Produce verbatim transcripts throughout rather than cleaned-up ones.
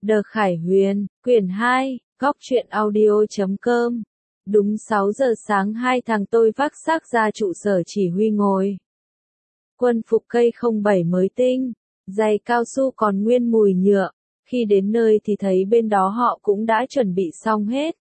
Đờ Khải Huyền, quyển hai, góc truyện audio chấm com. Đúng sáu giờ sáng hai thằng tôi vác xác ra trụ sở chỉ huy ngồi. Quân phục cây không bảy mới tinh, giày cao su còn nguyên mùi nhựa. Khi đến nơi thì thấy bên đó họ cũng đã chuẩn bị xong hết.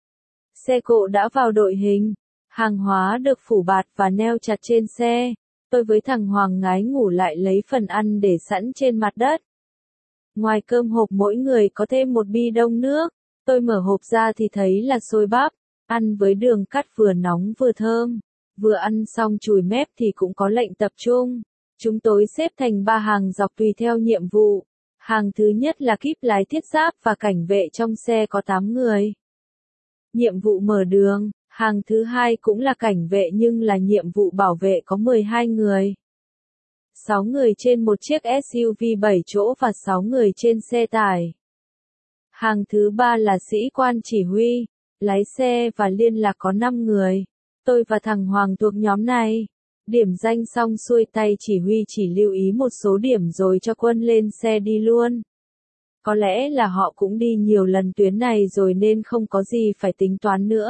Xe cộ đã vào đội hình, hàng hóa được phủ bạt và neo chặt trên xe. Tôi với thằng Hoàng ngái ngủ lại lấy phần ăn để sẵn trên mặt đất. Ngoài cơm hộp mỗi người có thêm một bi đông nước. Tôi mở hộp ra thì thấy là xôi bắp, ăn với đường cắt vừa nóng vừa thơm. Vừa ăn xong chùi mép thì cũng có lệnh tập trung. Chúng tôi xếp thành ba hàng dọc tùy theo nhiệm vụ. Hàng thứ nhất là kíp lái thiết giáp và cảnh vệ trong xe có tám người. Nhiệm vụ mở đường. Hàng thứ hai cũng là cảnh vệ nhưng là nhiệm vụ bảo vệ có mười hai người. sáu người trên một chiếc ét u vê bảy chỗ và sáu người trên xe tải. Hàng thứ ba là sĩ quan chỉ huy, lái xe và liên lạc có năm người. Tôi và thằng Hoàng thuộc nhóm này. Điểm danh xong xuôi tay chỉ huy chỉ lưu ý một số điểm rồi cho quân lên xe đi luôn. Có lẽ là họ cũng đi nhiều lần tuyến này rồi nên không có gì phải tính toán nữa.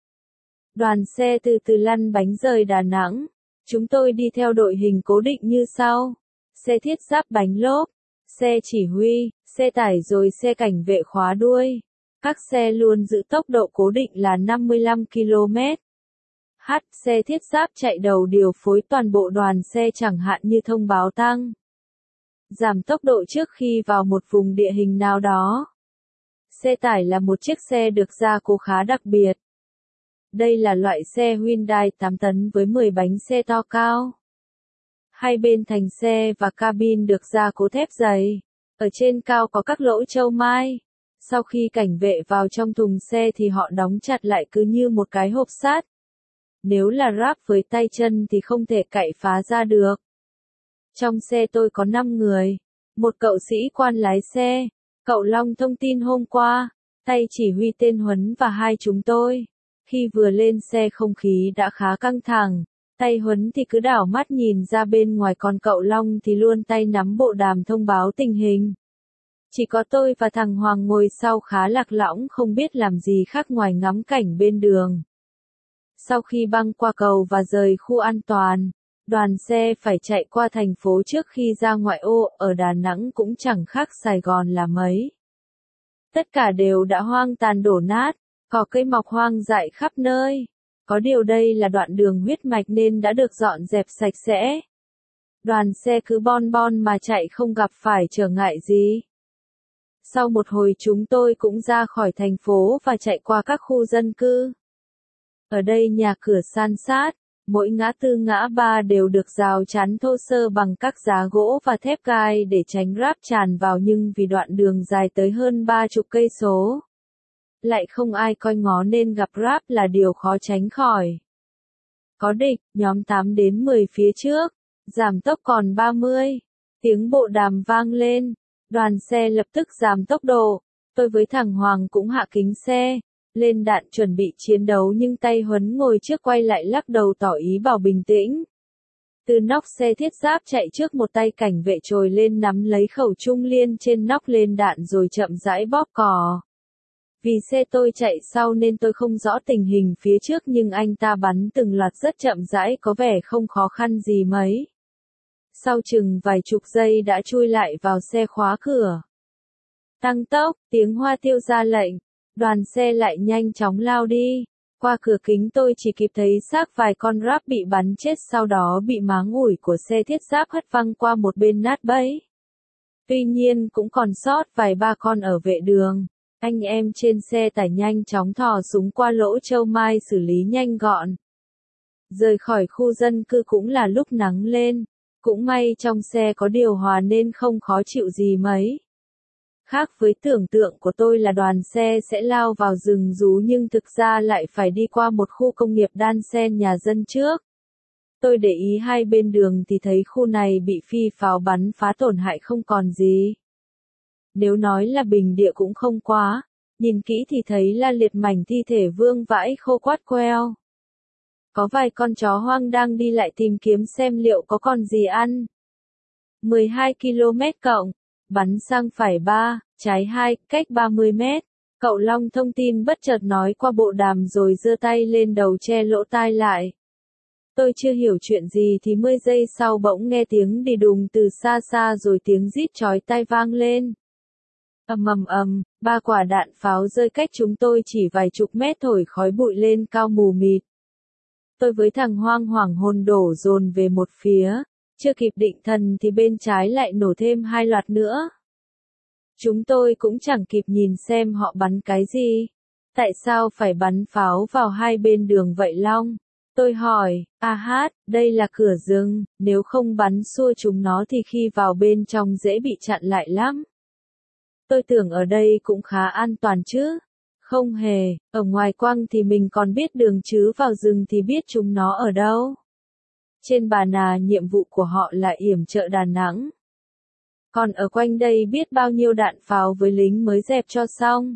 Đoàn xe từ từ lăn bánh rời Đà Nẵng. Chúng tôi đi theo đội hình cố định như sau. Xe thiết giáp bánh lốp, xe chỉ huy, xe tải rồi xe cảnh vệ khóa đuôi. Các xe luôn giữ tốc độ cố định là năm mươi lăm ki lô mét. H, xe thiết giáp chạy đầu điều phối toàn bộ đoàn xe chẳng hạn như thông báo tăng, giảm tốc độ trước khi vào một vùng địa hình nào đó. Xe tải là một chiếc xe được gia cố khá đặc biệt. Đây là loại xe Hyundai tám tấn với mười bánh xe to cao. Hai bên thành xe và cabin được gia cố thép dày. Ở trên cao có các lỗ châu mai. Sau khi cảnh vệ vào trong thùng xe thì họ đóng chặt lại cứ như một cái hộp sắt. Nếu là ráp với tay chân thì không thể cạy phá ra được. Trong xe tôi có năm người. Một cậu sĩ quan lái xe. Cậu Long thông tin hôm qua. Tay chỉ huy tên Huấn và hai chúng tôi. Khi vừa lên xe không khí đã khá căng thẳng. Tay Huấn thì cứ đảo mắt nhìn ra bên ngoài còn cậu Long thì luôn tay nắm bộ đàm thông báo tình hình. Chỉ có tôi và thằng Hoàng ngồi sau khá lạc lõng không biết làm gì khác ngoài ngắm cảnh bên đường. Sau khi băng qua cầu và rời khu an toàn, đoàn xe phải chạy qua thành phố trước khi ra ngoại ô, ở Đà Nẵng cũng chẳng khác Sài Gòn là mấy. Tất cả đều đã hoang tàn đổ nát, cỏ cây mọc hoang dại khắp nơi. Có điều đây là đoạn đường huyết mạch nên đã được dọn dẹp sạch sẽ. Đoàn xe cứ bon bon mà chạy không gặp phải trở ngại gì. Sau một hồi chúng tôi cũng ra khỏi thành phố và chạy qua các khu dân cư. Ở đây nhà cửa san sát, mỗi ngã tư ngã ba đều được rào chắn thô sơ bằng các giá gỗ và thép gai để tránh rác tràn vào, nhưng vì đoạn đường dài tới hơn ba chục cây số, lại không ai coi ngó nên gặp ráp là điều khó tránh khỏi. Có địch, nhóm tám đến mười phía trước, giảm tốc còn ba mươi. Tiếng bộ đàm vang lên, đoàn xe lập tức giảm tốc độ. Tôi với thằng Hoàng cũng hạ kính xe, lên đạn chuẩn bị chiến đấu nhưng tay Huấn ngồi trước quay lại lắc đầu tỏ ý bảo bình tĩnh. Từ nóc xe thiết giáp chạy trước một tay cảnh vệ trồi lên nắm lấy khẩu trung liên trên nóc lên đạn rồi chậm rãi bóp cò. Vì xe tôi chạy sau nên tôi không rõ tình hình phía trước nhưng anh ta bắn từng loạt rất chậm rãi, có vẻ không khó khăn gì mấy. Sau chừng vài chục giây đã chui lại vào xe khóa cửa. Tăng tốc, tiếng Hoa Tiêu ra lệnh. Đoàn xe lại nhanh chóng lao đi. Qua cửa kính tôi chỉ kịp thấy xác vài con ráp bị bắn chết, sau đó bị máng ủi của xe thiết giáp hất văng qua một bên nát bấy. Tuy nhiên cũng còn sót vài ba con ở vệ đường. Anh em trên xe tải nhanh chóng thò súng qua lỗ châu mai xử lý nhanh gọn. Rời khỏi khu dân cư cũng là lúc nắng lên. Cũng may trong xe có điều hòa nên không khó chịu gì mấy. Khác với tưởng tượng của tôi là đoàn xe sẽ lao vào rừng rú nhưng thực ra lại phải đi qua một khu công nghiệp đan xen nhà dân trước. Tôi để ý hai bên đường thì thấy khu này bị phi pháo bắn phá tổn hại không còn gì. Nếu nói là bình địa cũng không quá, nhìn kỹ thì thấy là liệt mảnh thi thể vương vãi khô quát queo. Có vài con chó hoang đang đi lại tìm kiếm xem liệu có còn gì ăn. mười hai ki lô mét cộng, bắn sang phải ba, trái hai, cách ba mươi mét. Cậu Long thông tin bất chợt nói qua bộ đàm rồi giơ tay lên đầu che lỗ tai lại. Tôi chưa hiểu chuyện gì thì mười giây sau bỗng nghe tiếng đi đùng từ xa xa rồi tiếng rít chói tai vang lên. Ầm ầm ầm, ba quả đạn pháo rơi cách chúng tôi chỉ vài chục mét thổi khói bụi lên cao mù mịt. Tôi với thằng Hoang hoảng hồn đổ dồn về một phía, chưa kịp định thần thì bên trái lại nổ thêm hai loạt nữa. Chúng tôi cũng chẳng kịp nhìn xem họ bắn cái gì. Tại sao phải bắn pháo vào hai bên đường vậy Long? Tôi hỏi, a hát, đây là cửa rừng, nếu không bắn xua chúng nó thì khi vào bên trong dễ bị chặn lại lắm. Tôi tưởng ở đây cũng khá an toàn chứ. Không hề, ở ngoài quăng thì mình còn biết đường chứ vào rừng thì biết chúng nó ở đâu. Trên Bà Nà nhiệm vụ của họ là yểm trợ Đà Nẵng. Còn ở quanh đây biết bao nhiêu đạn pháo với lính mới dẹp cho xong.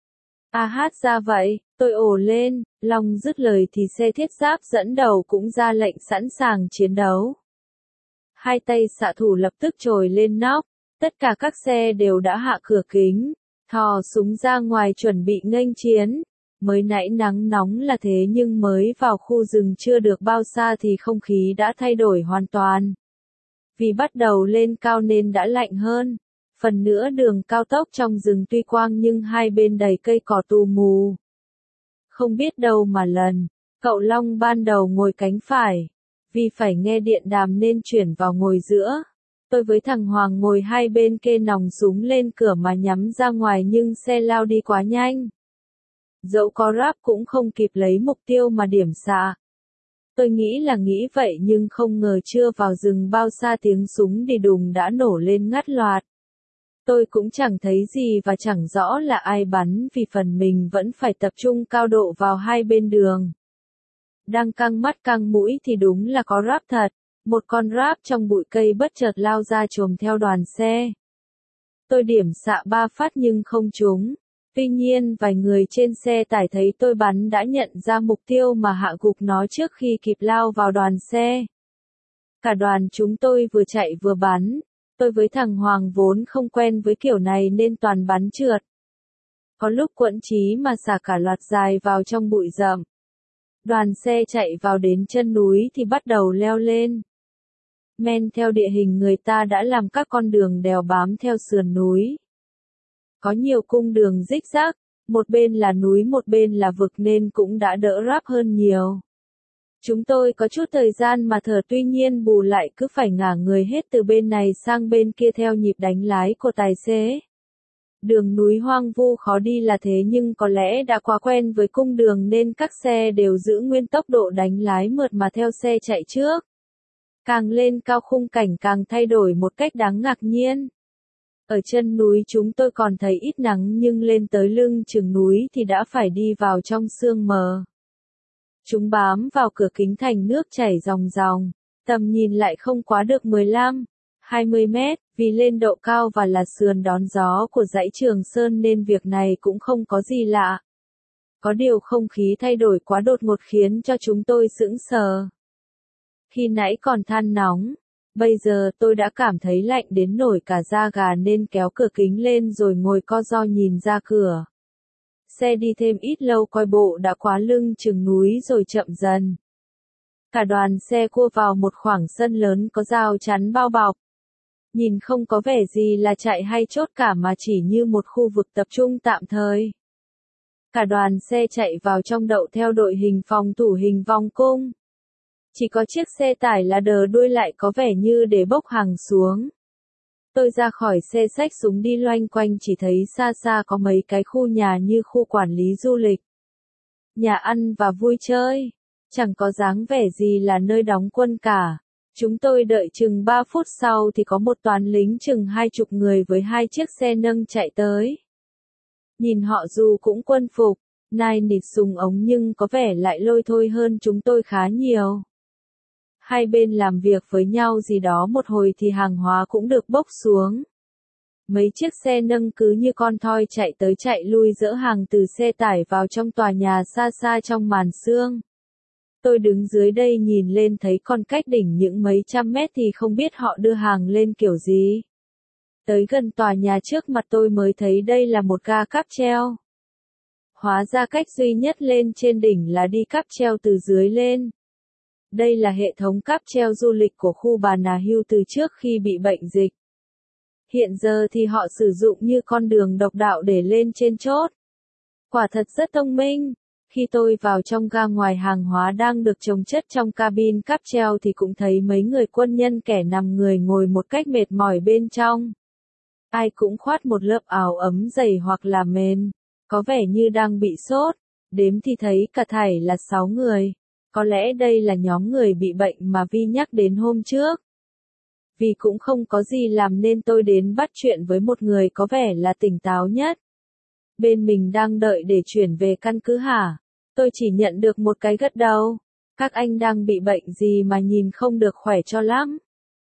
A hát ra vậy, tôi ồ lên, Long dứt lời thì xe thiết giáp dẫn đầu cũng ra lệnh sẵn sàng chiến đấu. Hai tay xạ thủ lập tức trồi lên nóc, tất cả các xe đều đã hạ cửa kính, thò súng ra ngoài chuẩn bị nghênh chiến. Mới nãy nắng nóng là thế nhưng mới vào khu rừng chưa được bao xa thì không khí đã thay đổi hoàn toàn. Vì bắt đầu lên cao nên đã lạnh hơn. Phần nữa đường cao tốc trong rừng tuy quang nhưng hai bên đầy cây cỏ tù mù. Không biết đâu mà lần, cậu Long ban đầu ngồi cánh phải. Vì phải nghe điện đàm nên chuyển vào ngồi giữa. Tôi với thằng Hoàng ngồi hai bên kê nòng súng lên cửa mà nhắm ra ngoài nhưng xe lao đi quá nhanh. Dẫu có ráp cũng không kịp lấy mục tiêu mà điểm xạ. Tôi nghĩ là nghĩ vậy nhưng không ngờ chưa vào rừng bao xa tiếng súng đi đùng đã nổ lên ngắt loạt. Tôi cũng chẳng thấy gì và chẳng rõ là ai bắn vì phần mình vẫn phải tập trung cao độ vào hai bên đường. Đang căng mắt căng mũi thì đúng là có ráp thật. Một con ráp trong bụi cây bất chợt lao ra chồm theo đoàn xe. Tôi điểm xạ ba phát nhưng không trúng. Tuy nhiên vài người trên xe tải thấy tôi bắn đã nhận ra mục tiêu mà hạ gục nó trước khi kịp lao vào đoàn xe. Cả đoàn chúng tôi vừa chạy vừa bắn. Tôi với thằng Hoàng vốn không quen với kiểu này nên toàn bắn trượt. Có lúc quẫn trí mà xả cả loạt dài vào trong bụi rậm. Đoàn xe chạy vào đến chân núi thì bắt đầu leo lên. Men theo địa hình người ta đã làm các con đường đèo bám theo sườn núi. Có nhiều cung đường rích rác, một bên là núi một bên là vực nên cũng đã đỡ ráp hơn nhiều. Chúng tôi có chút thời gian mà thở tuy nhiên bù lại cứ phải ngả người hết từ bên này sang bên kia theo nhịp đánh lái của tài xế. Đường núi hoang vu khó đi là thế nhưng có lẽ đã quá quen với cung đường nên các xe đều giữ nguyên tốc độ đánh lái mượt mà theo xe chạy trước. Càng lên cao khung cảnh càng thay đổi một cách đáng ngạc nhiên. Ở chân núi chúng tôi còn thấy ít nắng nhưng lên tới lưng chừng núi thì đã phải đi vào trong sương mờ. Chúng bám vào cửa kính thành nước chảy ròng ròng, tầm nhìn lại không quá được mười lăm, hai mươi mét, vì lên độ cao và là sườn đón gió của dãy Trường Sơn nên việc này cũng không có gì lạ. Có điều không khí thay đổi quá đột ngột khiến cho chúng tôi sững sờ. Khi nãy còn than nóng, bây giờ tôi đã cảm thấy lạnh đến nổi cả da gà nên kéo cửa kính lên rồi ngồi co ro nhìn ra cửa. Xe đi thêm ít lâu coi bộ đã quá lưng chừng núi rồi chậm dần. Cả đoàn xe cua vào một khoảng sân lớn có rào chắn bao bọc. Nhìn không có vẻ gì là chạy hay chốt cả mà chỉ như một khu vực tập trung tạm thời. Cả đoàn xe chạy vào trong đậu theo đội hình phòng thủ hình vòng cung. Chỉ có chiếc xe tải là đờ đuôi lại có vẻ như để bốc hàng xuống. Tôi ra khỏi xe xách súng đi loanh quanh chỉ thấy xa xa có mấy cái khu nhà như khu quản lý du lịch. Nhà ăn và vui chơi. Chẳng có dáng vẻ gì là nơi đóng quân cả. Chúng tôi đợi chừng ba phút sau thì có một toán lính chừng hai chục người với hai chiếc xe nâng chạy tới. Nhìn họ dù cũng quân phục, nai nịt súng ống nhưng có vẻ lại lôi thôi hơn chúng tôi khá nhiều. Hai bên làm việc với nhau gì đó một hồi thì hàng hóa cũng được bốc xuống. Mấy chiếc xe nâng cứ như con thoi chạy tới chạy lui dỡ hàng từ xe tải vào trong tòa nhà xa xa trong màn sương. Tôi đứng dưới đây nhìn lên thấy còn cách đỉnh những mấy trăm mét thì không biết họ đưa hàng lên kiểu gì. Tới gần tòa nhà trước mặt tôi mới thấy đây là một ga cáp treo. Hóa ra cách duy nhất lên trên đỉnh là đi cáp treo từ dưới lên. Đây là hệ thống cáp treo du lịch của khu Bà Nà Hills từ trước khi bị bệnh dịch. Hiện giờ thì họ sử dụng như con đường độc đạo để lên trên chốt. Quả thật rất thông minh. Khi tôi vào trong ga, ngoài hàng hóa đang được chồng chất trong cabin cáp treo thì cũng thấy mấy người quân nhân kẻ nằm người ngồi một cách mệt mỏi bên trong. Ai cũng khoác một lớp áo ấm dày hoặc là mền, có vẻ như đang bị sốt. Đếm thì thấy cả thảy là sáu người. Có lẽ đây là nhóm người bị bệnh mà Vi nhắc đến hôm trước. Vì cũng không có gì làm nên tôi đến bắt chuyện với một người có vẻ là tỉnh táo nhất. Bên mình đang đợi để chuyển về căn cứ hả? Tôi chỉ nhận được một cái gật đầu. Các anh đang bị bệnh gì mà nhìn không được khỏe cho lắm?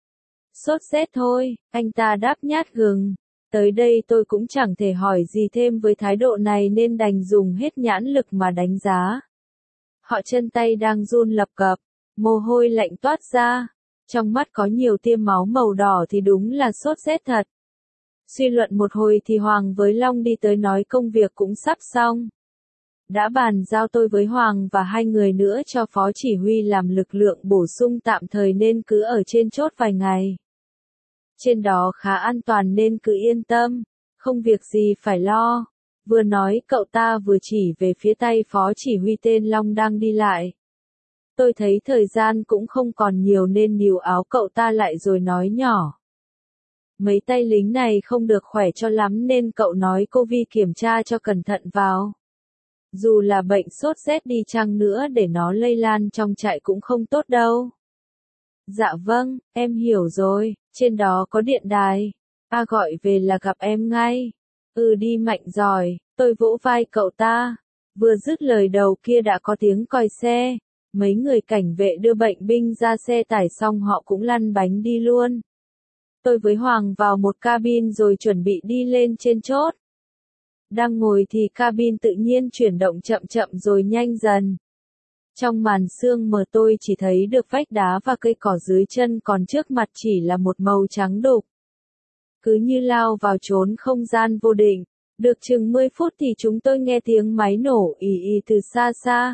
Sốt rét thôi, anh ta đáp nhát gừng. Tới đây tôi cũng chẳng thể hỏi gì thêm với thái độ này nên đành dùng hết nhãn lực mà đánh giá. Họ chân tay đang run lập cập, mồ hôi lạnh toát ra. Trong mắt có nhiều tia máu màu đỏ thì đúng là sốt rét thật. Suy luận một hồi thì Hoàng với Long đi tới nói công việc cũng sắp xong. Đã bàn giao tôi với Hoàng và hai người nữa cho phó chỉ huy làm lực lượng bổ sung tạm thời nên cứ ở trên chốt vài ngày. Trên đó khá an toàn nên cứ yên tâm, không việc gì phải lo. Vừa nói cậu ta vừa chỉ về phía tay phó chỉ huy tên Long đang đi lại. Tôi thấy thời gian cũng không còn nhiều nên níu áo cậu ta lại rồi nói nhỏ. Mấy tay lính này không được khỏe cho lắm nên cậu nói cô Vi kiểm tra cho cẩn thận vào. Dù là bệnh sốt rét đi chăng nữa để nó lây lan trong trại cũng không tốt đâu. Dạ vâng, em hiểu rồi, trên đó có điện đài. A gọi về là gặp em ngay. Ừ đi Mạnh giỏi, tôi vỗ vai cậu ta. Vừa dứt lời đầu kia đã có tiếng còi xe. Mấy người cảnh vệ đưa bệnh binh ra xe tải xong họ cũng lăn bánh đi luôn. Tôi với Hoàng vào một cabin rồi chuẩn bị đi lên trên chốt. Đang ngồi thì cabin tự nhiên chuyển động chậm chậm rồi nhanh dần. Trong màn sương mờ tôi chỉ thấy được vách đá và cây cỏ dưới chân, còn trước mặt chỉ là một màu trắng đục. Cứ như lao vào chốn không gian vô định. Được chừng mười phút thì chúng tôi nghe tiếng máy nổ ì ì từ xa xa.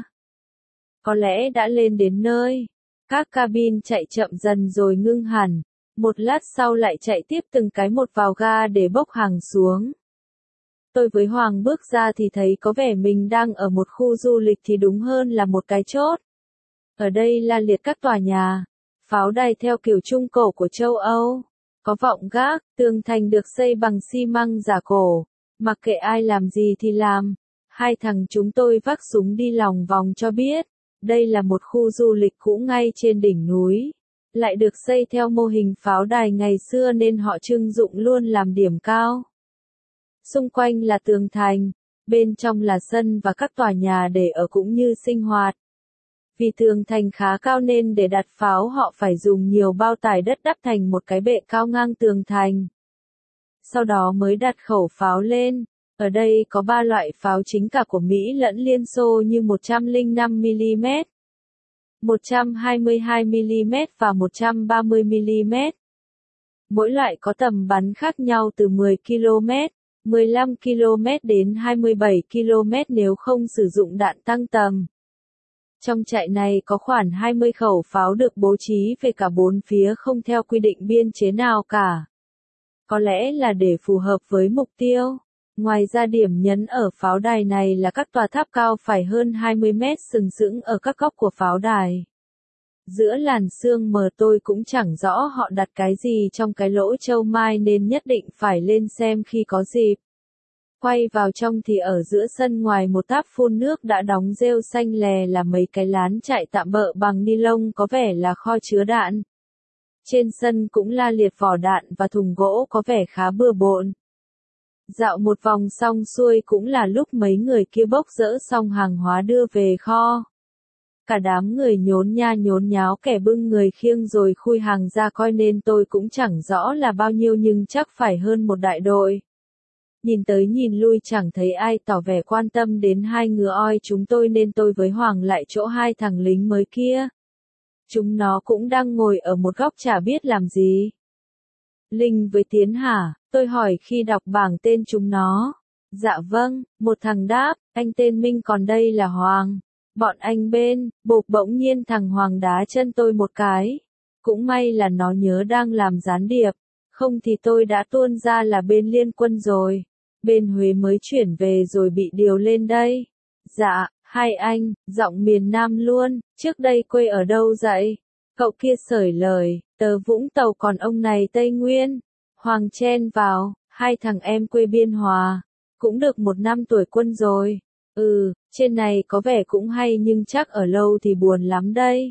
Có lẽ đã lên đến nơi. Các cabin chạy chậm dần rồi ngưng hẳn. Một lát sau lại chạy tiếp từng cái một vào ga để bốc hàng xuống. Tôi với Hoàng bước ra thì thấy có vẻ mình đang ở một khu du lịch thì đúng hơn là một cái chốt. Ở đây la liệt các tòa nhà, pháo đài theo kiểu trung cổ của châu Âu. Có vọng gác, tường thành được xây bằng xi măng giả cổ. Mặc kệ ai làm gì thì làm. Hai thằng chúng tôi vác súng đi lòng vòng cho biết. Đây là một khu du lịch cũ ngay trên đỉnh núi. Lại được xây theo mô hình pháo đài ngày xưa nên họ trưng dụng luôn làm điểm cao. Xung quanh là tường thành, bên trong là sân và các tòa nhà để ở cũng như sinh hoạt. Vì tường thành khá cao nên để đặt pháo họ phải dùng nhiều bao tải đất đắp thành một cái bệ cao ngang tường thành. Sau đó mới đặt khẩu pháo lên. Ở đây có ba loại pháo chính cả của Mỹ lẫn Liên Xô như một trăm lẻ năm mi-li-mét, một trăm hai mươi hai mi-li-mét và một trăm ba mươi mi-li-mét. Mỗi loại có tầm bắn khác nhau từ mười ki lô mét, mười lăm ki lô mét đến hai mươi bảy ki lô mét nếu không sử dụng đạn tăng tầm. Trong trại này có khoảng hai mươi khẩu pháo được bố trí về cả bốn phía không theo quy định biên chế nào cả. Có lẽ là để phù hợp với mục tiêu. Ngoài ra điểm nhấn ở pháo đài này là các tòa tháp cao phải hơn hai mươi mét sừng sững ở các góc của pháo đài. Giữa làn sương mờ tôi cũng chẳng rõ họ đặt cái gì trong cái lỗ châu mai nên nhất định phải lên xem khi có dịp. Quay vào trong thì ở giữa sân ngoài một tháp phun nước đã đóng rêu xanh lè là mấy cái lán trại tạm bợ bằng ni lông có vẻ là kho chứa đạn. Trên sân cũng la liệt vỏ đạn và thùng gỗ có vẻ khá bừa bộn. Dạo một vòng xong xuôi cũng là lúc mấy người kia bốc dỡ xong hàng hóa đưa về kho. Cả đám người nhốn nha nhốn nháo, kẻ bưng người khiêng rồi khui hàng ra coi nên tôi cũng chẳng rõ là bao nhiêu nhưng chắc phải hơn một đại đội. Nhìn tới nhìn lui chẳng thấy ai tỏ vẻ quan tâm đến hai ngựa oi chúng tôi nên tôi với Hoàng lại chỗ hai thằng lính mới kia. Chúng nó cũng đang ngồi ở một góc chả biết làm gì. Linh với Tiến hả? Tôi hỏi khi đọc bảng tên chúng nó. Dạ vâng, một thằng đáp, anh tên Minh còn đây là Hoàng. Bọn anh bên, bộp bỗng nhiên thằng Hoàng đá chân tôi một cái. Cũng may là nó nhớ đang làm gián điệp, không thì tôi đã tuôn ra là bên Liên Quân rồi. Bên Huế mới chuyển về rồi bị điều lên đây. Dạ, hai anh, giọng miền Nam luôn, trước đây quê ở đâu vậy? Cậu kia sởi lời, tớ Vũng Tàu còn ông này Tây Nguyên. Hoàng chen vào, hai thằng em quê Biên Hòa, cũng được một năm tuổi quân rồi. Ừ, trên này có vẻ cũng hay nhưng chắc ở lâu thì buồn lắm đây.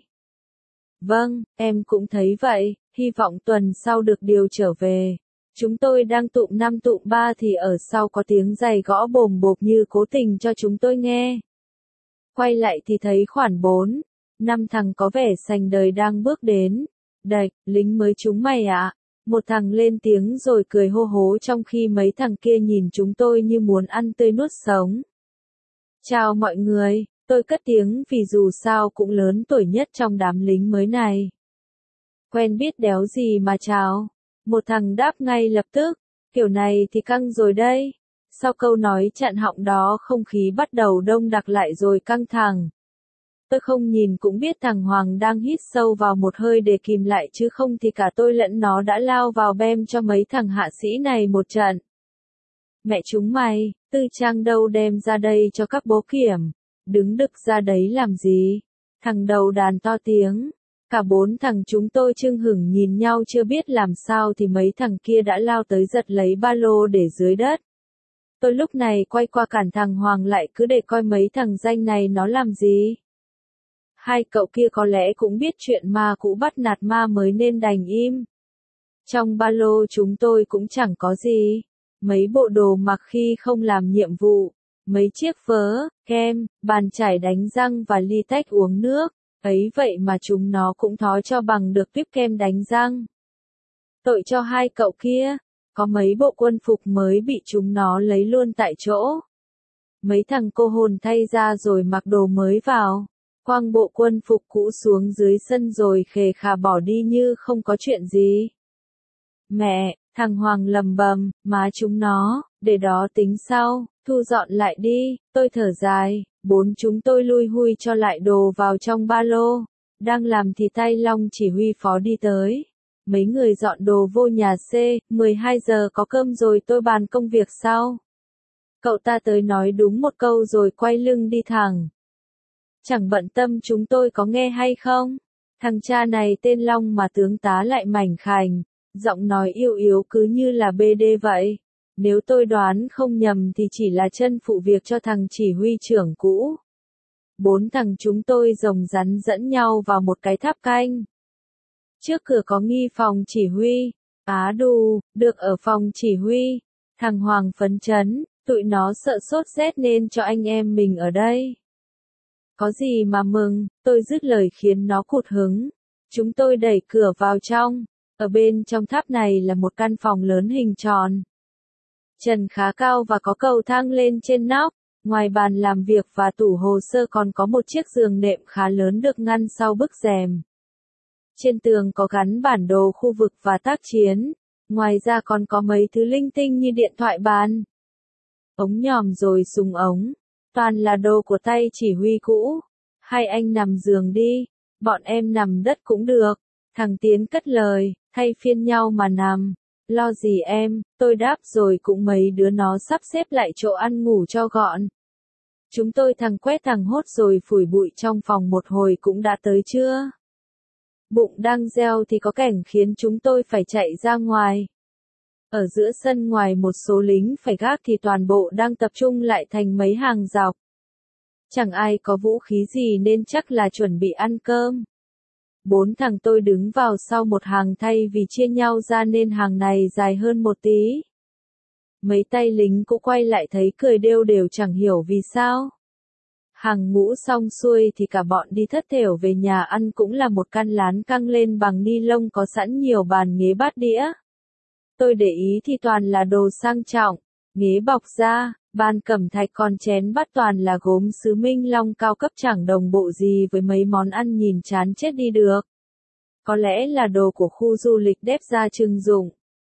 Vâng, em cũng thấy vậy, hy vọng tuần sau được điều trở về. Chúng tôi đang tụm năm tụm ba thì ở sau có tiếng giày gõ bồm bộp như cố tình cho chúng tôi nghe. Quay lại thì thấy khoản bốn, năm thằng có vẻ sành đời đang bước đến. Đạch, lính mới chúng mày ạ. Một thằng lên tiếng rồi cười hô hố trong khi mấy thằng kia nhìn chúng tôi như muốn ăn tươi nuốt sống. Chào mọi người, tôi cất tiếng vì dù sao cũng lớn tuổi nhất trong đám lính mới này. Quen biết đéo gì mà chào. Một thằng đáp ngay lập tức, kiểu này thì căng rồi đây. Sau câu nói chặn họng đó không khí bắt đầu đông đặc lại rồi căng thẳng. Tôi không nhìn cũng biết thằng Hoàng đang hít sâu vào một hơi để kìm lại chứ không thì cả tôi lẫn nó đã lao vào bem cho mấy thằng hạ sĩ này một trận. Mẹ chúng mày, Tư Trang đâu đem ra đây cho các bố kiểm, đứng đực ra đấy làm gì? Thằng đầu đàn to tiếng, cả bốn thằng chúng tôi chưng hửng nhìn nhau chưa biết làm sao thì mấy thằng kia đã lao tới giật lấy ba lô để dưới đất. Tôi lúc này quay qua cản thằng Hoàng lại cứ để coi mấy thằng danh này nó làm gì. Hai cậu kia có lẽ cũng biết chuyện ma cũ bắt nạt ma mới nên đành im. Trong ba lô chúng tôi cũng chẳng có gì. Mấy bộ đồ mặc khi không làm nhiệm vụ, mấy chiếc vớ, kem, bàn chải đánh răng và ly tách uống nước, ấy vậy mà chúng nó cũng thó cho bằng được tuyếp kem đánh răng. Tội cho hai cậu kia, có mấy bộ quân phục mới bị chúng nó lấy luôn tại chỗ. Mấy thằng cô hồn thay ra rồi mặc đồ mới vào, quăng bộ quân phục cũ xuống dưới sân rồi khề khà bỏ đi như không có chuyện gì. Mẹ, thằng Hoàng lầm bầm, má chúng nó, để đó tính sau, thu dọn lại đi, tôi thở dài, bốn chúng tôi lui hui cho lại đồ vào trong ba lô, đang làm thì tay Long chỉ huy phó đi tới. Mấy người dọn đồ vô nhà C, mười hai giờ có cơm rồi tôi bàn công việc sau. Cậu ta tới nói đúng một câu rồi quay lưng đi thẳng. Chẳng bận tâm chúng tôi có nghe hay không. Thằng cha này tên Long mà tướng tá lại mảnh khảnh, giọng nói yếu yếu cứ như là bê đê vậy. Nếu tôi đoán không nhầm thì chỉ là chân phụ việc cho thằng chỉ huy trưởng cũ. Bốn thằng chúng tôi rồng rắn dẫn nhau vào một cái tháp canh. Trước cửa có nghi phòng chỉ huy. Á đù, được ở phòng chỉ huy. Thằng Hoàng phấn chấn, tụi nó sợ sốt rét nên cho anh em mình ở đây. Có gì mà mừng, tôi dứt lời khiến nó cụt hứng. Chúng tôi đẩy cửa vào trong. Ở bên trong tháp này là một căn phòng lớn hình tròn. Trần khá cao và có cầu thang lên trên nóc. Ngoài bàn làm việc và tủ hồ sơ còn có một chiếc giường nệm khá lớn được ngăn sau bức rèm. Trên tường có gắn bản đồ khu vực và tác chiến. Ngoài ra còn có mấy thứ linh tinh như điện thoại bàn, ống nhòm rồi súng ống. Toàn là đồ của tay chỉ huy cũ. Hai anh nằm giường đi, bọn em nằm đất cũng được. Thằng Tiến cất lời, thay phiên nhau mà nằm. Lo gì em, tôi đáp rồi cũng mấy đứa nó sắp xếp lại chỗ ăn ngủ cho gọn. Chúng tôi thằng quét thằng hốt rồi phủi bụi trong phòng một hồi cũng đã tới trưa. Bụng đang reo thì có cảnh khiến chúng tôi phải chạy ra ngoài. Ở giữa sân ngoài một số lính phải gác thì toàn bộ đang tập trung lại thành mấy hàng dọc. Chẳng ai có vũ khí gì nên chắc là chuẩn bị ăn cơm. Bốn thằng tôi đứng vào sau một hàng thay vì chia nhau ra nên hàng này dài hơn một tí. Mấy tay lính cũng quay lại thấy cười đều đều chẳng hiểu vì sao. Hàng ngũ xong xuôi thì cả bọn đi thất thểu về nhà ăn cũng là một căn lán căng lên bằng ni lông có sẵn nhiều bàn ghế bát đĩa. Tôi để ý thì toàn là đồ sang trọng, ghế bọc da, bàn cẩm thạch còn chén bát toàn là gốm sứ Minh Long cao cấp chẳng đồng bộ gì với mấy món ăn nhìn chán chết đi được. Có lẽ là đồ của khu du lịch đếp ra trưng dụng.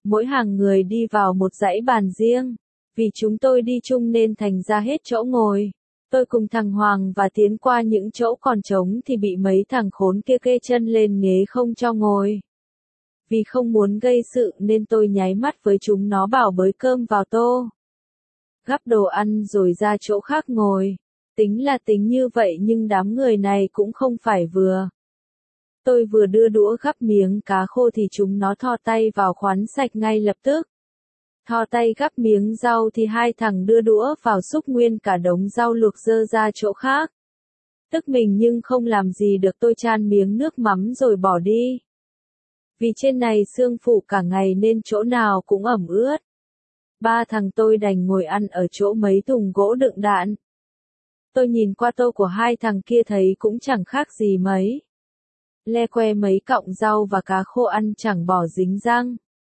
Mỗi hàng người đi vào một dãy bàn riêng. Vì chúng tôi đi chung nên thành ra hết chỗ ngồi. Tôi cùng thằng Hoàng và tiến qua những chỗ còn trống thì bị mấy thằng khốn kia kê chân lên ghế không cho ngồi. Vì không muốn gây sự nên tôi nháy mắt với chúng nó bảo bới cơm vào tô. Gắp đồ ăn rồi ra chỗ khác ngồi. Tính là tính như vậy nhưng đám người này cũng không phải vừa. Tôi vừa đưa đũa gắp miếng cá khô thì chúng nó thò tay vào khoán sạch ngay lập tức. Thò tay gắp miếng rau thì hai thằng đưa đũa vào xúc nguyên cả đống rau luộc dơ ra chỗ khác. Tức mình nhưng không làm gì được, tôi chan miếng nước mắm rồi bỏ đi. Vì trên này sương phủ cả ngày nên chỗ nào cũng ẩm ướt. Ba thằng tôi đành ngồi ăn ở chỗ mấy thùng gỗ đựng đạn. Tôi nhìn qua tô của hai thằng kia thấy cũng chẳng khác gì mấy. Le que mấy cọng rau và cá khô ăn chẳng bỏ dính răng.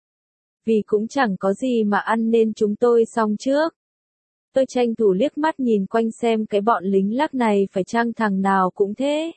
Vì cũng chẳng có gì mà ăn nên chúng tôi xong trước. Tôi tranh thủ liếc mắt nhìn quanh xem cái bọn lính lắc này phải chăng thằng nào cũng thế.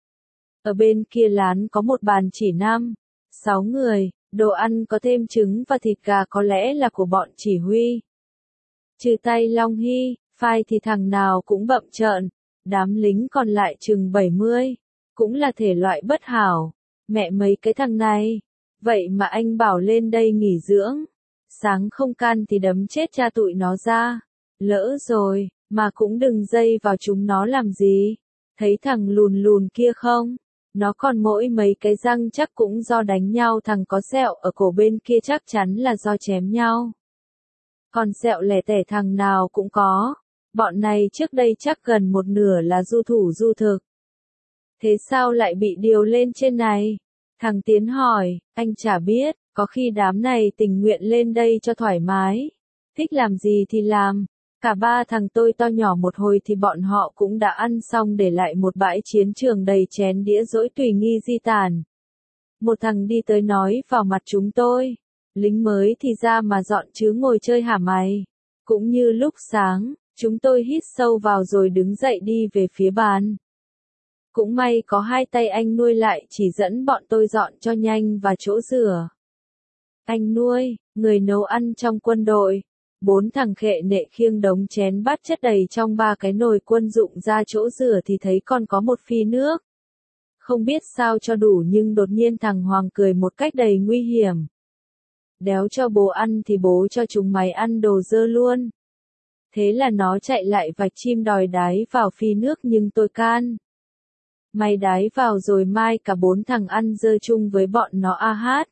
Ở bên kia lán có một bàn chỉ năm, sáu người, đồ ăn có thêm trứng và thịt gà có lẽ là của bọn chỉ huy. Trừ tay Long Hy, phai thì thằng nào cũng bậm trợn, đám lính còn lại chừng bảy mươi, cũng là thể loại bất hảo. Mẹ mấy cái thằng này, vậy mà anh bảo lên đây nghỉ dưỡng. Sáng không can thì đấm chết cha tụi nó ra. Lỡ rồi, mà cũng đừng dây vào chúng nó làm gì. Thấy thằng lùn lùn kia không? Nó còn mỗi mấy cái răng chắc cũng do đánh nhau, thằng có sẹo ở cổ bên kia chắc chắn là do chém nhau. Còn sẹo lẻ tẻ thằng nào cũng có. Bọn này trước đây chắc gần một nửa là du thủ du thực. Thế sao lại bị điều lên trên này? Thằng Tiến hỏi, anh chả biết, có khi đám này tình nguyện lên đây cho thoải mái. Thích làm gì thì làm. Cả ba thằng tôi to nhỏ một hồi thì bọn họ cũng đã ăn xong để lại một bãi chiến trường đầy chén đĩa dỗi tùy nghi di tản. Một thằng đi tới nói vào mặt chúng tôi, lính mới thì ra mà dọn chứ ngồi chơi hả mày. Cũng như lúc sáng, chúng tôi hít sâu vào rồi đứng dậy đi về phía bàn. Cũng may có hai tay anh nuôi lại chỉ dẫn bọn tôi dọn cho nhanh và chỗ rửa. Anh nuôi, người nấu ăn trong quân đội. Bốn thằng khệ nệ khiêng đống chén bát chất đầy trong ba cái nồi quân dụng ra chỗ rửa thì thấy còn có một phi nước. Không biết sao cho đủ nhưng đột nhiên thằng Hoàng cười một cách đầy nguy hiểm. Đéo cho bố ăn thì bố cho chúng mày ăn đồ dơ luôn. Thế là nó chạy lại vạch chim đòi đái vào phi nước nhưng tôi can. Mày đái vào rồi mai cả bốn thằng ăn dơ chung với bọn nó a hát.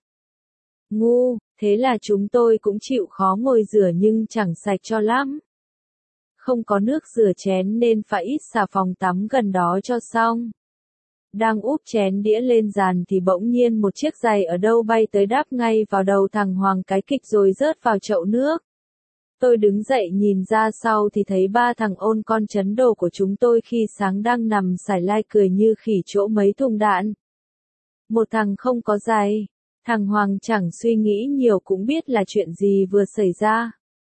Ngu, thế là chúng tôi cũng chịu khó ngồi rửa nhưng chẳng sạch cho lắm. Không có nước rửa chén nên phải ít xà phòng tắm gần đó cho xong. Đang úp chén đĩa lên giàn thì bỗng nhiên một chiếc giày ở đâu bay tới đáp ngay vào đầu thằng Hoàng cái kịch rồi rớt vào chậu nước. Tôi đứng dậy nhìn ra sau thì thấy ba thằng ôn con chấn đồ của chúng tôi khi sáng đang nằm sải lai cười như khỉ chỗ mấy thùng đạn. Một thằng không có giày. Thằng Hoàng chẳng suy nghĩ nhiều cũng biết là chuyện gì vừa xảy ra.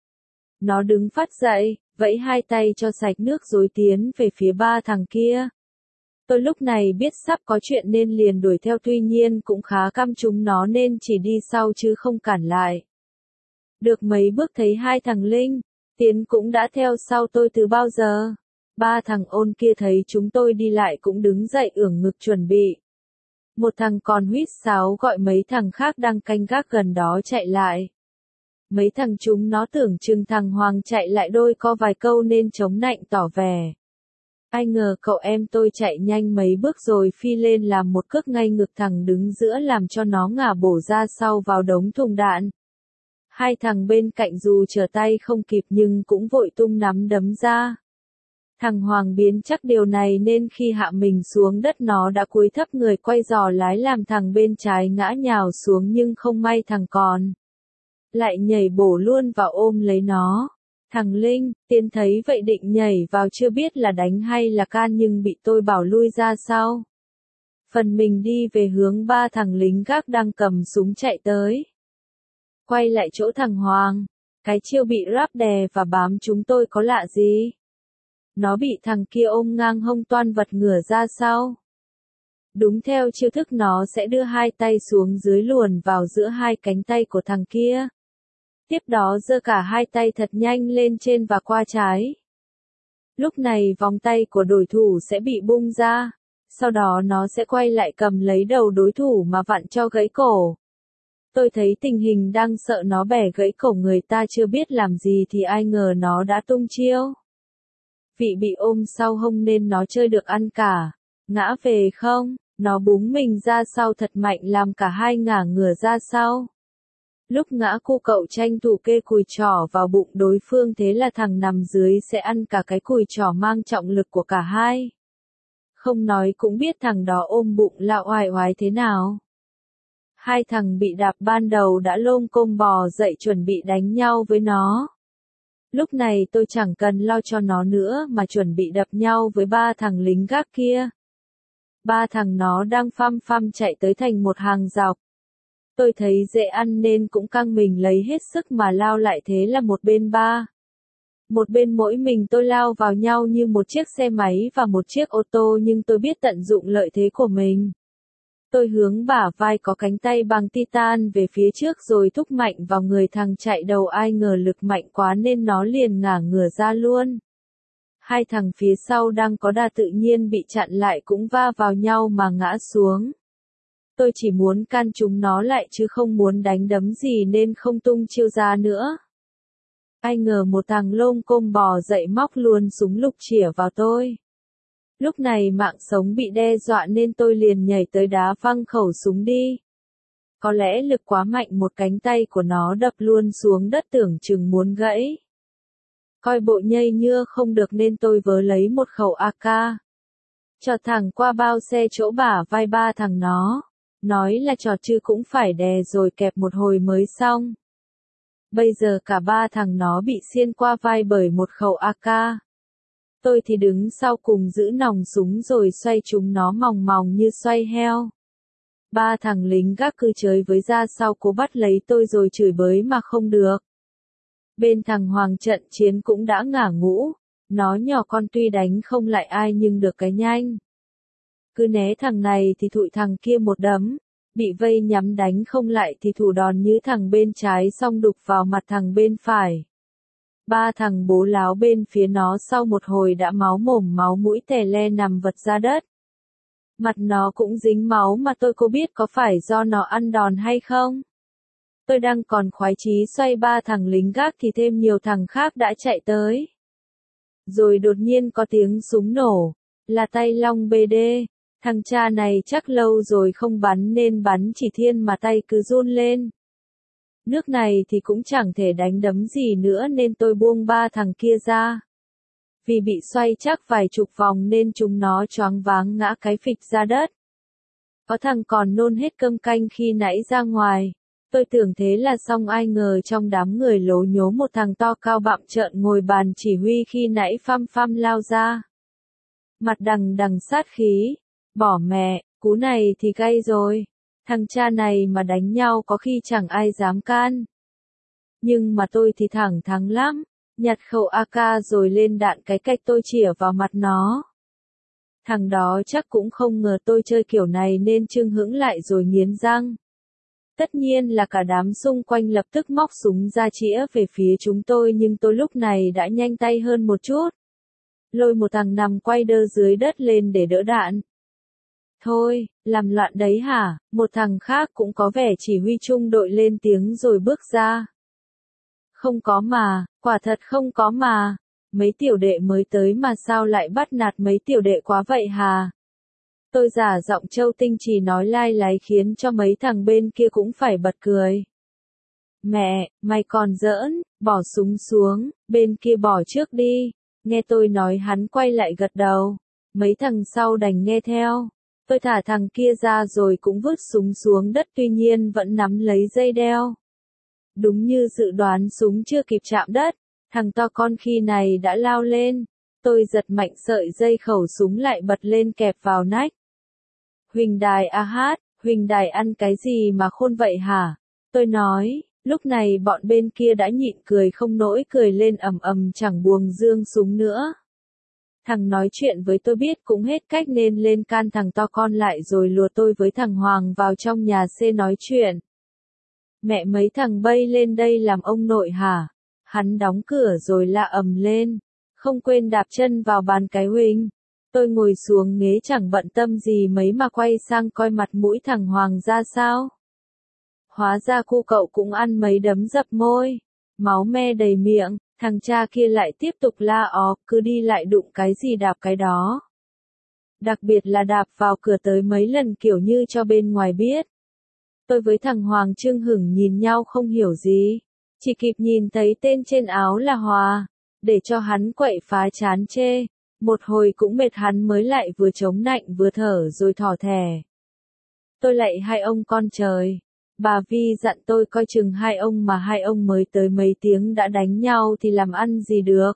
Nó đứng phát dậy, vẫy hai tay cho sạch nước rồi tiến về phía ba thằng kia. Tôi lúc này biết sắp có chuyện nên liền đuổi theo, tuy nhiên cũng khá căm chúng nó nên chỉ đi sau chứ không cản lại. Được mấy bước thấy hai thằng Linh, Tiến cũng đã theo sau tôi từ bao giờ. Ba thằng ôn kia thấy chúng tôi đi lại cũng đứng dậy ưỡn ngực chuẩn bị. Một thằng còn huýt sáo gọi mấy thằng khác đang canh gác gần đó chạy lại. Mấy thằng chúng nó tưởng chừng thằng Hoàng chạy lại đôi co vài câu nên chống nạnh tỏ vẻ. Ai ngờ cậu em tôi chạy nhanh mấy bước rồi phi lên làm một cước ngay ngực thằng đứng giữa làm cho nó ngả bổ ra sau vào đống thùng đạn. Hai thằng bên cạnh dù trở tay không kịp nhưng cũng vội tung nắm đấm ra. Thằng Hoàng biến chắc điều này nên khi hạ mình xuống đất nó đã cúi thấp người quay giò lái làm thằng bên trái ngã nhào xuống nhưng không may thằng còn lại nhảy bổ luôn vào ôm lấy nó. Thằng Linh, Tiến thấy vậy định nhảy vào chưa biết là đánh hay là can nhưng bị tôi bảo lui ra sau. Phần mình đi về hướng ba thằng lính gác đang cầm súng chạy tới. Quay lại chỗ thằng Hoàng, cái chiêu bị ráp đè và bám chúng tôi có lạ gì. Nó bị thằng kia ôm ngang hông toan vật ngửa ra sau. Đúng theo chiêu thức nó sẽ đưa hai tay xuống dưới luồn vào giữa hai cánh tay của thằng kia. Tiếp đó giơ cả hai tay thật nhanh lên trên và qua trái. Lúc này vòng tay của đối thủ sẽ bị bung ra. Sau đó nó sẽ quay lại cầm lấy đầu đối thủ mà vặn cho gãy cổ. Tôi thấy tình hình đang sợ nó bẻ gãy cổ người ta chưa biết làm gì thì ai ngờ nó đã tung chiêu. Vị bị ôm sau hông nên nó chơi được ăn cả. Ngã về không, nó búng mình ra sau thật mạnh làm cả hai ngả ngửa ra sau. Lúc ngã cu cậu tranh thủ kê cùi trỏ vào bụng đối phương thế là thằng nằm dưới sẽ ăn cả cái cùi trỏ mang trọng lực của cả hai. Không nói cũng biết thằng đó ôm bụng là oai oái thế nào. Hai thằng bị đạp ban đầu đã lôm côm bò dậy chuẩn bị đánh nhau với nó. Lúc này tôi chẳng cần lo cho nó nữa mà chuẩn bị đập nhau với ba thằng lính gác kia. Ba thằng nó đang phăm phăm chạy tới thành một hàng dọc. Tôi thấy dễ ăn nên cũng căng mình lấy hết sức mà lao lại thế là một bên ba. Một bên mỗi mình tôi lao vào nhau như một chiếc xe máy và một chiếc ô tô nhưng tôi biết tận dụng lợi thế của mình. Tôi hướng bả vai có cánh tay bằng titan về phía trước rồi thúc mạnh vào người thằng chạy đầu ai ngờ lực mạnh quá nên nó liền ngả ngửa ra luôn. Hai thằng phía sau đang có đà tự nhiên bị chặn lại cũng va vào nhau mà ngã xuống. Tôi chỉ muốn can chúng nó lại chứ không muốn đánh đấm gì nên không tung chiêu ra nữa. Ai ngờ một thằng lôm côm bò dậy móc luôn súng lục chĩa vào tôi. Lúc này mạng sống bị đe dọa nên tôi liền nhảy tới đá văng khẩu súng đi. Có lẽ lực quá mạnh một cánh tay của nó đập luôn xuống đất tưởng chừng muốn gãy. Coi bộ nhây nhưa không được nên tôi vớ lấy một khẩu a ca. Chọt thẳng qua bao xe chỗ bả vai ba thằng nó. Nói là chọt chứ cũng phải đè rồi kẹp một hồi mới xong. Bây giờ cả ba thằng nó bị xiên qua vai bởi một khẩu a ca. Tôi thì đứng sau cùng giữ nòng súng rồi xoay chúng nó mòng mòng như xoay heo. Ba thằng lính gác cứ chới với ra sau cố bắt lấy tôi rồi chửi bới mà không được. Bên thằng Hoàng trận chiến cũng đã ngả ngũ. Nó nhỏ con tuy đánh không lại ai nhưng được cái nhanh. Cứ né thằng này thì thụi thằng kia một đấm. Bị vây nhắm đánh không lại thì thủ đòn như thằng bên trái xong đục vào mặt thằng bên phải. Ba thằng bố láo bên phía nó sau một hồi đã máu mồm máu mũi tè le nằm vật ra đất. Mặt nó cũng dính máu mà tôi có biết có phải do nó ăn đòn hay không. Tôi đang còn khoái chí xoay ba thằng lính gác thì thêm nhiều thằng khác đã chạy tới. Rồi đột nhiên có tiếng súng nổ, là tay Long bê đê. Thằng cha này chắc lâu rồi không bắn nên bắn chỉ thiên mà tay cứ run lên. Nước này thì cũng chẳng thể đánh đấm gì nữa nên tôi buông ba thằng kia ra. Vì bị xoay chắc vài chục vòng nên chúng nó choáng váng ngã cái phịch ra đất. Có thằng còn nôn hết cơm canh khi nãy ra ngoài. Tôi tưởng thế là xong ai ngờ trong đám người lố nhố một thằng to cao bặm trợn ngồi bàn chỉ huy khi nãy phăm phăm lao ra. Mặt đằng đằng sát khí. Bỏ mẹ, cú này thì cay rồi. Thằng cha này mà đánh nhau có khi chẳng ai dám can. Nhưng mà tôi thì thẳng thắn lắm. Nhặt khẩu a ca rồi lên đạn cái cách tôi chĩa vào mặt nó. Thằng đó chắc cũng không ngờ tôi chơi kiểu này nên chưng hững lại rồi nghiến răng. Tất nhiên là cả đám xung quanh lập tức móc súng ra chĩa về phía chúng tôi nhưng tôi lúc này đã nhanh tay hơn một chút. Lôi một thằng nằm quay đơ dưới đất lên để đỡ đạn. Thôi, làm loạn đấy hả? Một thằng khác cũng có vẻ chỉ huy chung đội lên tiếng rồi bước ra. Không có mà, quả thật không có mà. Mấy tiểu đệ mới tới mà sao lại bắt nạt mấy tiểu đệ quá vậy hà? Tôi giả giọng Châu Tinh Trì nói lai lái khiến cho mấy thằng bên kia cũng phải bật cười. Mẹ, mày còn giỡn, bỏ súng xuống, bên kia bỏ trước đi. Nghe tôi nói hắn quay lại gật đầu. Mấy thằng sau đành nghe theo. Tôi thả thằng kia ra rồi cũng vứt súng xuống đất tuy nhiên vẫn nắm lấy dây đeo. Đúng như dự đoán súng chưa kịp chạm đất, thằng to con khi này đã lao lên. Tôi giật mạnh sợi dây khẩu súng lại bật lên kẹp vào nách. Huỳnh Đài a hát, Huỳnh Đài ăn cái gì mà khôn vậy hả? Tôi nói, lúc này bọn bên kia đã nhịn cười không nỗi cười lên ầm ầm chẳng buông dương súng nữa. Thằng nói chuyện với tôi biết cũng hết cách nên lên can thằng to con lại rồi lùa tôi với thằng Hoàng vào trong nhà C nói chuyện. Mẹ mấy thằng bay lên đây làm ông nội hả? Hắn đóng cửa rồi la ầm lên. Không quên đạp chân vào bàn cái huỳnh. Tôi ngồi xuống ghế chẳng bận tâm gì mấy mà quay sang coi mặt mũi thằng Hoàng ra sao. Hóa ra cu cậu cũng ăn mấy đấm dập môi. Máu me đầy miệng, thằng cha kia lại tiếp tục la ó, cứ đi lại đụng cái gì đạp cái đó. Đặc biệt là đạp vào cửa tới mấy lần kiểu như cho bên ngoài biết. Tôi với thằng Hoàng Trương Hửng nhìn nhau không hiểu gì. Chỉ kịp nhìn thấy tên trên áo là Hòa. Để cho hắn quậy phá chán chê. Một hồi cũng mệt hắn mới lại vừa chống nạnh vừa thở rồi thỏ thẻ. Tôi lạy hai ông con trời. Bà Vi dặn tôi coi chừng hai ông mà hai ông mới tới mấy tiếng đã đánh nhau thì làm ăn gì được.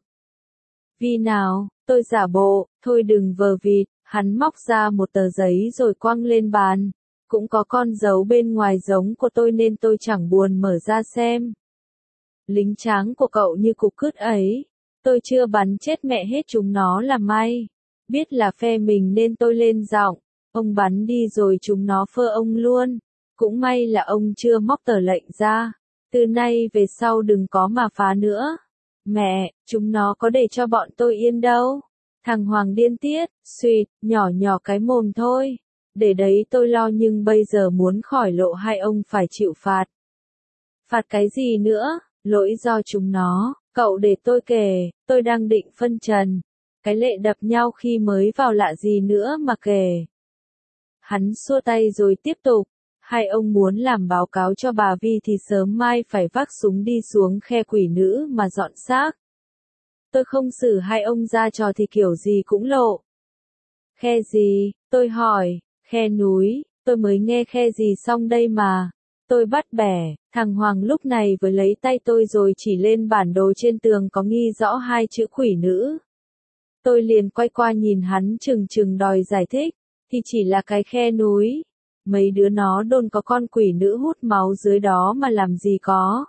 Vi nào, tôi giả bộ, thôi đừng vờ vịt, hắn móc ra một tờ giấy rồi quăng lên bàn. Cũng có con dấu bên ngoài giống của tôi nên tôi chẳng buồn mở ra xem. Lính tráng của cậu như cục cứt ấy. Tôi chưa bắn chết mẹ hết chúng nó là may. Biết là phe mình nên tôi lên giọng. Ông bắn đi rồi chúng nó phơ ông luôn. Cũng may là ông chưa móc tờ lệnh ra. Từ nay về sau đừng có mà phá nữa. Mẹ, chúng nó có để cho bọn tôi yên đâu. Thằng Hoàng điên tiết, suýt, nhỏ nhỏ cái mồm thôi. Để đấy tôi lo nhưng bây giờ muốn khỏi lộ hai ông phải chịu phạt. Phạt cái gì nữa, lỗi do chúng nó, cậu để tôi kể, tôi đang định phân trần. Cái lệ đập nhau khi mới vào lạ gì nữa mà kể. Hắn xua tay rồi tiếp tục. Hai ông muốn làm báo cáo cho bà Vi thì sớm mai phải vác súng đi xuống khe quỷ nữ mà dọn xác. Tôi không xử hai ông ra trò thì kiểu gì cũng lộ. Khe gì, tôi hỏi, khe núi, tôi mới nghe khe gì xong đây mà. Tôi bắt bẻ, thằng Hoàng lúc này vừa lấy tay tôi rồi chỉ lên bản đồ trên tường có ghi rõ hai chữ quỷ nữ. Tôi liền quay qua nhìn hắn chừng chừng đòi giải thích, thì chỉ là cái khe núi. Mấy đứa nó đồn có con quỷ nữ hút máu dưới đó mà làm gì có.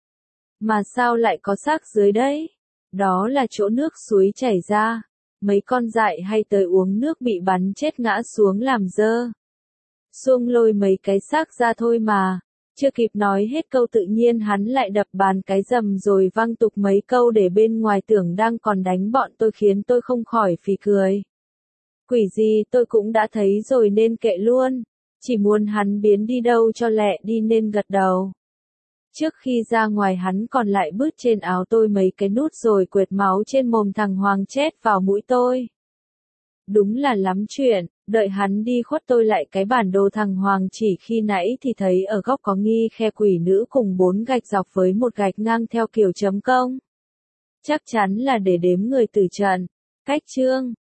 Mà sao lại có xác dưới đấy? Đó là chỗ nước suối chảy ra. Mấy con dại hay tới uống nước bị bắn chết ngã xuống làm dơ. Xuông lôi mấy cái xác ra thôi mà. Chưa kịp nói hết câu tự nhiên hắn lại đập bàn cái rầm rồi văng tục mấy câu để bên ngoài tưởng đang còn đánh bọn tôi khiến tôi không khỏi phì cười. Quỷ gì tôi cũng đã thấy rồi nên kệ luôn. Chỉ muốn hắn biến đi đâu cho lẹ đi nên gật đầu. Trước khi ra ngoài hắn còn lại bứt trên áo tôi mấy cái nút rồi quệt máu trên mồm thằng Hoàng chết vào mũi tôi. Đúng là lắm chuyện, đợi hắn đi khuất tôi lại cái bản đồ thằng Hoàng chỉ khi nãy thì thấy ở góc có ghi khe quỷ nữ cùng bốn gạch dọc với một gạch ngang theo kiểu chấm công. Chắc chắn là để đếm người tử trận. Cách chương